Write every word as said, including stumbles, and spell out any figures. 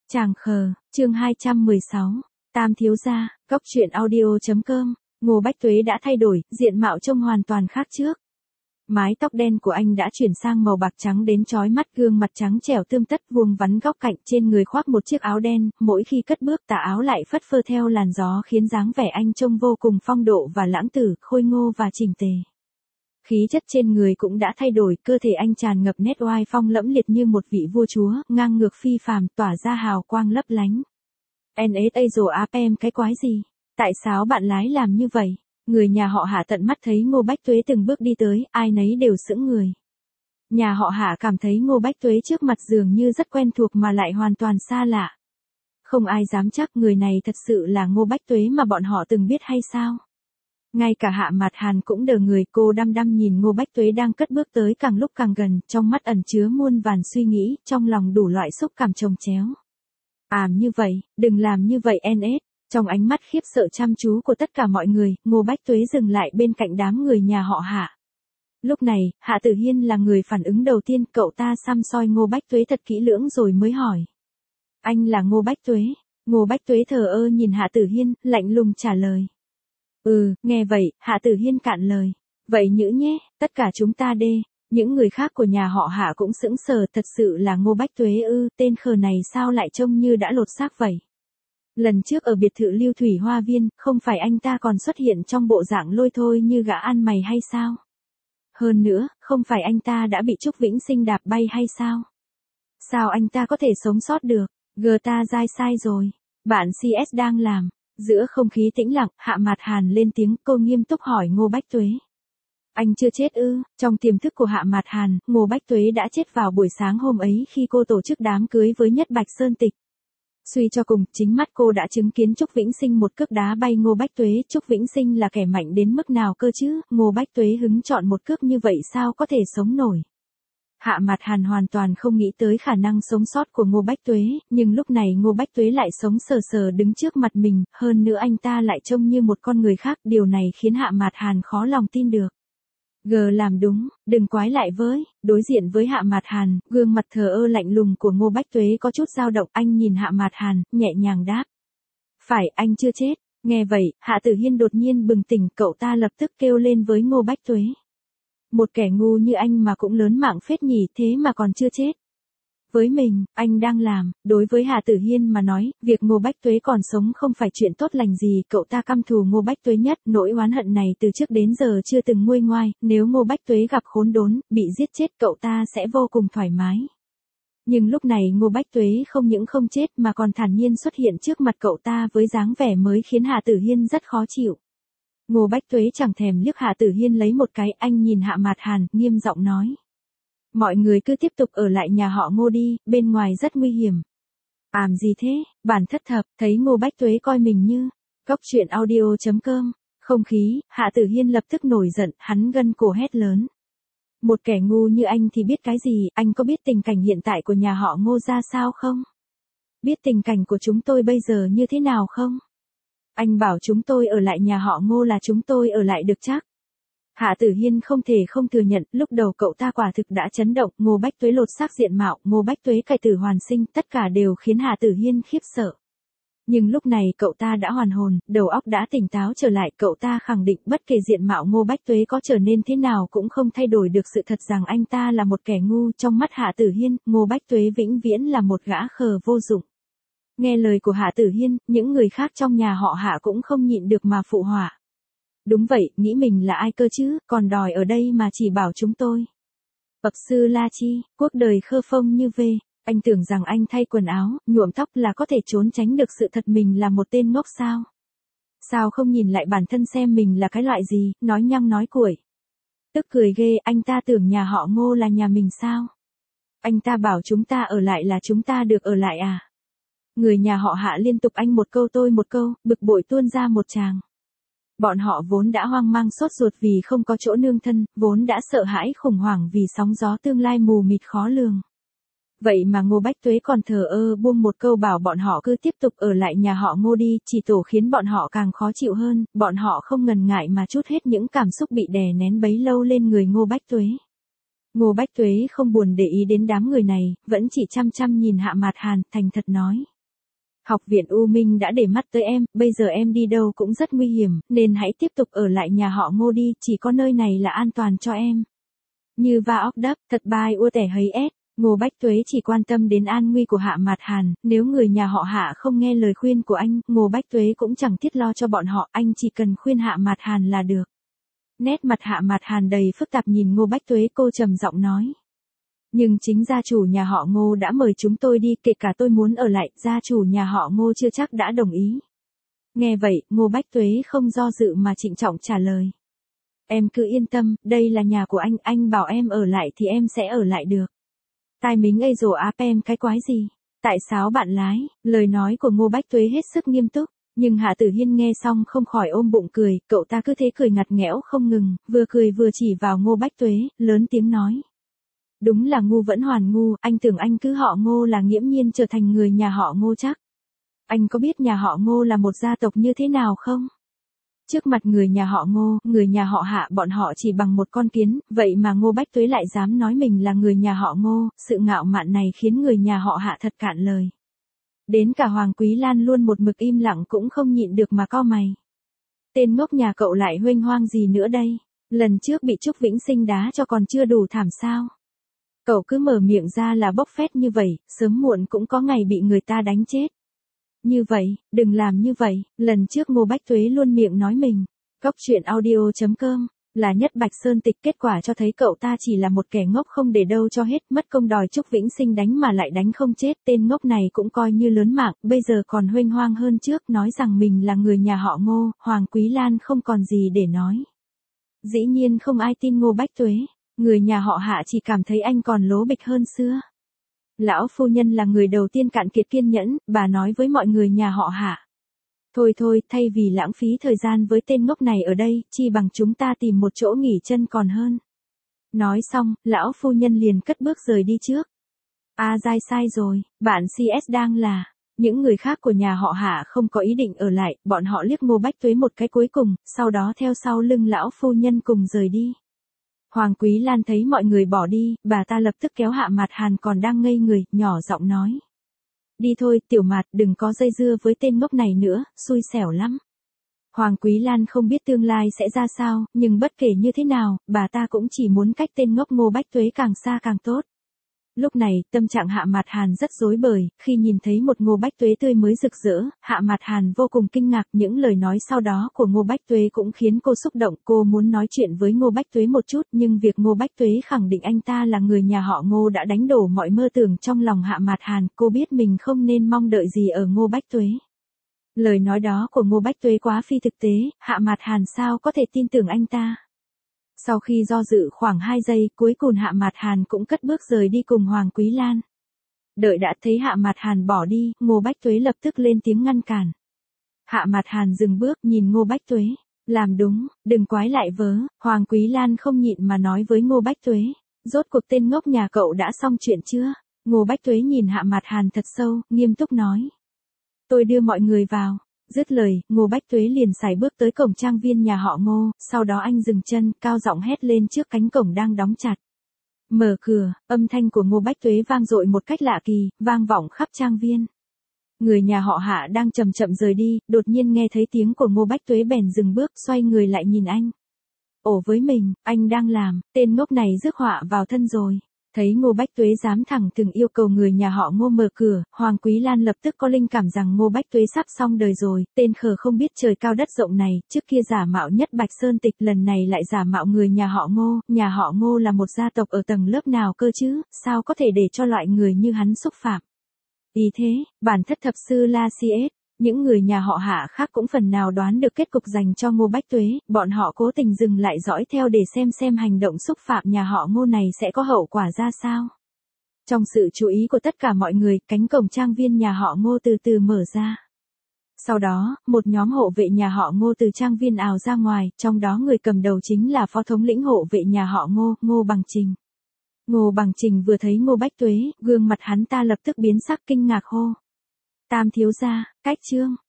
Chàng khờ, chương hai trăm mười sáu, Tam thiếu gia, góc truyện audio chấm com, Ngô Bách Tuế đã thay đổi, diện mạo trông hoàn toàn khác trước. Mái tóc đen của anh đã chuyển sang màu bạc trắng đến chói mắt, gương mặt trắng trẻo tươm tất, vuông vắn góc cạnh, trên người khoác một chiếc áo đen, mỗi khi cất bước tà áo lại phất phơ theo làn gió khiến dáng vẻ anh trông vô cùng phong độ và lãng tử, khôi ngô và chỉnh tề. Khí chất trên người cũng đã thay đổi, cơ thể anh tràn ngập nét oai phong lẫm liệt như một vị vua chúa, ngang ngược phi phàm, tỏa ra hào quang lấp lánh. En ét a rồi áp em cái quái gì? Tại sao bạn lái làm như vậy? Người nhà họ Hạ tận mắt thấy Ngô Bách Tuế từng bước đi tới, ai nấy đều sững người. Nhà họ Hạ cảm thấy Ngô Bách Tuế trước mặt dường như rất quen thuộc mà lại hoàn toàn xa lạ. Không ai dám chắc người này thật sự là Ngô Bách Tuế mà bọn họ từng biết hay sao? Ngay cả Hạ Mạt Hàn cũng đờ người, cô đăm đăm nhìn Ngô Bách Tuế đang cất bước tới càng lúc càng gần, trong mắt ẩn chứa muôn vàn suy nghĩ, trong lòng đủ loại xúc cảm chồng chéo. Ảm như vậy, đừng làm như vậy en ét. Trong ánh mắt khiếp sợ chăm chú của tất cả mọi người, Ngô Bách Tuế dừng lại bên cạnh đám người nhà họ Hạ. Lúc này, Hạ Tử Hiên là người phản ứng đầu tiên, cậu ta săm soi Ngô Bách Tuế thật kỹ lưỡng rồi mới hỏi. Anh là Ngô Bách Tuế? Ngô Bách Tuế thờ ơ nhìn Hạ Tử Hiên, lạnh lùng trả lời. Ừ, nghe vậy, Hạ Tử Hiên cạn lời. Vậy nhữ nhé, tất cả chúng ta đê. Những người khác của nhà họ Hạ cũng sững sờ, thật sự là Ngô Bách Tuế ư, tên khờ này sao lại trông như đã lột xác vậy? Lần trước ở biệt thự Lưu Thủy Hoa Viên, không phải anh ta còn xuất hiện trong bộ dạng lôi thôi như gã ăn mày hay sao? Hơn nữa, không phải anh ta đã bị Trúc Vĩnh Sinh đạp bay hay sao? Sao anh ta có thể sống sót được? Gờ ta dai sai rồi. Bạn xê ét đang làm. Giữa không khí tĩnh lặng, Hạ Mạt Hàn lên tiếng, cô nghiêm túc hỏi Ngô Bách Tuế. Anh chưa chết ư? Trong tiềm thức của Hạ Mạt Hàn, Ngô Bách Tuế đã chết vào buổi sáng hôm ấy khi cô tổ chức đám cưới với Nhất Bạch Sơn Tịch. Suy cho cùng, chính mắt cô đã chứng kiến Trúc Vĩnh Sinh một cước đá bay Ngô Bách Tuế. Trúc Vĩnh Sinh là kẻ mạnh đến mức nào cơ chứ? Ngô Bách Tuế hứng chọn một cước như vậy sao có thể sống nổi? Hạ Mạt Hàn hoàn toàn không nghĩ tới khả năng sống sót của Ngô Bách Tuế, nhưng lúc này Ngô Bách Tuế lại sống sờ sờ đứng trước mặt mình, hơn nữa anh ta lại trông như một con người khác, điều này khiến Hạ Mạt Hàn khó lòng tin được. Gờ làm đúng, đừng quái lại với, đối diện với Hạ Mạt Hàn, gương mặt thờ ơ lạnh lùng của Ngô Bách Tuế có chút dao động, anh nhìn Hạ Mạt Hàn, nhẹ nhàng đáp. Phải, anh chưa chết. Nghe vậy, Hạ Tử Hiên đột nhiên bừng tỉnh, cậu ta lập tức kêu lên với Ngô Bách Tuế. Một kẻ ngu như anh mà cũng lớn mạng phết nhỉ, thế mà còn chưa chết. Với mình, anh đang làm, đối với Hạ Tử Hiên mà nói, việc Ngô Bách Tuế còn sống không phải chuyện tốt lành gì, cậu ta căm thù Ngô Bách Tuế nhất, nỗi oán hận này từ trước đến giờ chưa từng nguôi ngoai, nếu Ngô Bách Tuế gặp khốn đốn, bị giết chết cậu ta sẽ vô cùng thoải mái. Nhưng lúc này Ngô Bách Tuế không những không chết mà còn thản nhiên xuất hiện trước mặt cậu ta với dáng vẻ mới khiến Hạ Tử Hiên rất khó chịu. Ngô Bách Tuế chẳng thèm liếc Hạ Tử Hiên lấy một cái, anh nhìn Hạ Mạt Hàn, nghiêm giọng nói. Mọi người cứ tiếp tục ở lại nhà họ Ngô đi, bên ngoài rất nguy hiểm. Ảm gì thế, bản thất thập, thấy Ngô Bách Tuế coi mình như, góc truyện audio chấm com, không khí, Hạ Tử Hiên lập tức nổi giận, hắn gân cổ hét lớn. Một kẻ ngu như anh thì biết cái gì, anh có biết tình cảnh hiện tại của nhà họ Ngô ra sao không? Biết tình cảnh của chúng tôi bây giờ như thế nào không? Anh bảo chúng tôi ở lại nhà họ Ngô là chúng tôi ở lại được chắc. Hạ Tử Hiên không thể không thừa nhận, lúc đầu cậu ta quả thực đã chấn động, Ngô Bách Tuế lột xác diện mạo, Ngô Bách Tuế cải tử hoàn sinh, tất cả đều khiến Hạ Tử Hiên khiếp sợ. Nhưng lúc này cậu ta đã hoàn hồn, đầu óc đã tỉnh táo trở lại, cậu ta khẳng định bất kể diện mạo Ngô Bách Tuế có trở nên thế nào cũng không thay đổi được sự thật rằng anh ta là một kẻ ngu. Trong mắt Hạ Tử Hiên, Ngô Bách Tuế vĩnh viễn là một gã khờ vô dụng. Nghe lời của Hạ Tử Hiên, những người khác trong nhà họ Hạ cũng không nhịn được mà phụ họa. Đúng vậy, nghĩ mình là ai cơ chứ, còn đòi ở đây mà chỉ bảo chúng tôi. Bậc sư La Chi, cuộc đời khơ phông như về, anh tưởng rằng anh thay quần áo, nhuộm tóc là có thể trốn tránh được sự thật mình là một tên ngốc sao? Sao không nhìn lại bản thân xem mình là cái loại gì, nói nhăng nói cuội. Tức cười ghê, anh ta tưởng nhà họ Ngô là nhà mình sao? Anh ta bảo chúng ta ở lại là chúng ta được ở lại à? Người nhà họ Hạ liên tục anh một câu tôi một câu, bực bội tuôn ra một tràng. Bọn họ vốn đã hoang mang sốt ruột vì không có chỗ nương thân, vốn đã sợ hãi khủng hoảng vì sóng gió tương lai mù mịt khó lường. Vậy mà Ngô Bách Tuế còn thờ ơ buông một câu bảo bọn họ cứ tiếp tục ở lại nhà họ Ngô đi, chỉ tổ khiến bọn họ càng khó chịu hơn, bọn họ không ngần ngại mà trút hết những cảm xúc bị đè nén bấy lâu lên người Ngô Bách Tuế. Ngô Bách Tuế không buồn để ý đến đám người này, vẫn chỉ chăm chăm nhìn Hạ Mạt Hàn, thành thật nói. Học viện U Minh đã để mắt tới em, bây giờ em đi đâu cũng rất nguy hiểm, nên hãy tiếp tục ở lại nhà họ Ngô đi, chỉ có nơi này là an toàn cho em. Như va óc đắp, thật bai ua tẻ hấy ét. Ngô Bách Tuế chỉ quan tâm đến an nguy của Hạ Mạt Hàn, nếu người nhà họ Hạ không nghe lời khuyên của anh, Ngô Bách Tuế cũng chẳng thiết lo cho bọn họ, anh chỉ cần khuyên Hạ Mạt Hàn là được. Nét mặt Hạ Mạt Hàn đầy phức tạp nhìn Ngô Bách Tuế, cô trầm giọng nói. Nhưng chính gia chủ nhà họ Ngô đã mời chúng tôi đi, kể cả tôi muốn ở lại, gia chủ nhà họ Ngô chưa chắc đã đồng ý. Nghe vậy, Ngô Bách Tuế không do dự mà trịnh trọng trả lời. Em cứ yên tâm, đây là nhà của anh, anh bảo em ở lại thì em sẽ ở lại được. Tai mính ây rồ áp em cái quái gì? Tại sao bạn lái? Lời nói của Ngô Bách Tuế hết sức nghiêm túc, nhưng Hạ Tử Hiên nghe xong không khỏi ôm bụng cười, cậu ta cứ thế cười ngặt nghẽo không ngừng, vừa cười vừa chỉ vào Ngô Bách Tuế, lớn tiếng nói. Đúng là ngu vẫn hoàn ngu, anh tưởng anh cứ họ Ngô là nghiễm nhiên trở thành người nhà họ Ngô chắc. Anh có biết nhà họ Ngô là một gia tộc như thế nào không? Trước mặt người nhà họ Ngô, người nhà họ Hạ bọn họ chỉ bằng một con kiến, vậy mà Ngô Bách Tuế lại dám nói mình là người nhà họ Ngô, sự ngạo mạn này khiến người nhà họ Hạ thật cạn lời. Đến cả Hoàng Quý Lan luôn một mực im lặng cũng không nhịn được mà cau mày. Tên ngốc nhà cậu lại huênh hoang gì nữa đây? Lần trước bị Trúc Vĩnh Sinh đá cho còn chưa đủ thảm sao? Cậu cứ mở miệng ra là bốc phét như vậy, sớm muộn cũng có ngày bị người ta đánh chết. Như vậy, đừng làm như vậy, lần trước Ngô Bách Tuế luôn miệng nói mình. Cóc truyện audio chấm com là Nhất Bạch Sơn Tịch, kết quả cho thấy cậu ta chỉ là một kẻ ngốc không để đâu cho hết, mất công đòi Trúc Vĩnh Sinh đánh mà lại đánh không chết, tên ngốc này cũng coi như lớn mạng, bây giờ còn huênh hoang hơn trước, nói rằng mình là người nhà họ Ngô, Hoàng Quý Lan không còn gì để nói. Dĩ nhiên không ai tin Ngô Bách Tuế, người nhà họ Hạ chỉ cảm thấy anh còn lố bịch hơn xưa. Lão phu nhân là người đầu tiên cạn kiệt kiên nhẫn, bà nói với mọi người nhà họ Hạ. Thôi thôi, thay vì lãng phí thời gian với tên ngốc này ở đây, chi bằng chúng ta tìm một chỗ nghỉ chân còn hơn. Nói xong, lão phu nhân liền cất bước rời đi trước. A dai sai rồi, bạn xê ét đang là. Những người khác của nhà họ Hạ không có ý định ở lại, bọn họ liếc Ngô Bách Tuế một cái cuối cùng, sau đó theo sau lưng lão phu nhân cùng rời đi. Hoàng Quý Lan thấy mọi người bỏ đi, bà ta lập tức kéo Hạ Mạt Hàn còn đang ngây người, nhỏ giọng nói. Đi thôi, Tiểu Mạt, đừng có dây dưa với tên ngốc này nữa, xui xẻo lắm. Hoàng Quý Lan không biết tương lai sẽ ra sao, nhưng bất kể như thế nào, bà ta cũng chỉ muốn cách tên ngốc Ngô Bách Tuế càng xa càng tốt. Lúc này, tâm trạng Hạ Mạt Hàn rất rối bời, khi nhìn thấy một Ngô Bách Tuế tươi mới rực rỡ, Hạ Mạt Hàn vô cùng kinh ngạc, những lời nói sau đó của Ngô Bách Tuế cũng khiến cô xúc động, cô muốn nói chuyện với Ngô Bách Tuế một chút, nhưng việc Ngô Bách Tuế khẳng định anh ta là người nhà họ Ngô đã đánh đổ mọi mơ tưởng trong lòng Hạ Mạt Hàn, cô biết mình không nên mong đợi gì ở Ngô Bách Tuế. Lời nói đó của Ngô Bách Tuế quá phi thực tế, Hạ Mạt Hàn sao có thể tin tưởng anh ta. Sau khi do dự khoảng hai giây, cuối cùng Hạ Mạt Hàn cũng cất bước rời đi cùng Hoàng Quý Lan. Đợi đã thấy Hạ Mạt Hàn bỏ đi, Ngô Bách Tuế lập tức lên tiếng ngăn cản. Hạ Mạt Hàn dừng bước nhìn Ngô Bách Tuế. Làm đúng, đừng quái lại vớ, Hoàng Quý Lan không nhịn mà nói với Ngô Bách Tuế. Rốt cuộc tên ngốc nhà cậu đã xong chuyện chưa? Ngô Bách Tuế nhìn Hạ Mạt Hàn thật sâu, nghiêm túc nói. Tôi đưa mọi người vào. Dứt lời, Ngô Bách Tuế liền sải bước tới cổng trang viên nhà họ Ngô, sau đó anh dừng chân, cao giọng hét lên trước cánh cổng đang đóng chặt. Mở cửa, âm thanh của Ngô Bách Tuế vang dội một cách lạ kỳ, vang vọng khắp trang viên. Người nhà họ Hạ đang chậm chậm rời đi, đột nhiên nghe thấy tiếng của Ngô Bách Tuế bèn dừng bước, xoay người lại nhìn anh. Ổ với mình, anh đang làm, tên ngốc này rước họa vào thân rồi. Thấy Ngô Bách Tuế dám thẳng thừng yêu cầu người nhà họ Ngô mở cửa, Hoàng Quý Lan lập tức có linh cảm rằng Ngô Bách Tuế sắp xong đời rồi, tên khờ không biết trời cao đất rộng này, trước kia giả mạo Nhất Bạch Sơn Tịch, lần này lại giả mạo người nhà họ Ngô, nhà họ Ngô là một gia tộc ở tầng lớp nào cơ chứ, sao có thể để cho loại người như hắn xúc phạm. Ý thế, bản thất thập sư La Siết, những người nhà họ Hạ khác cũng phần nào đoán được kết cục dành cho Ngô Bách Tuế, bọn họ cố tình dừng lại dõi theo để xem xem hành động xúc phạm nhà họ Ngô này sẽ có hậu quả ra sao. Trong sự chú ý của tất cả mọi người, cánh cổng trang viên nhà họ Ngô từ từ mở ra. Sau đó, một nhóm hộ vệ nhà họ Ngô từ trang viên ào ra ngoài, trong đó người cầm đầu chính là phó thống lĩnh hộ vệ nhà họ Ngô, Ngô Bằng Trình. Ngô Bằng Trình vừa thấy Ngô Bách Tuế, gương mặt hắn ta lập tức biến sắc kinh ngạc hô. Tam thiếu gia, cách trương,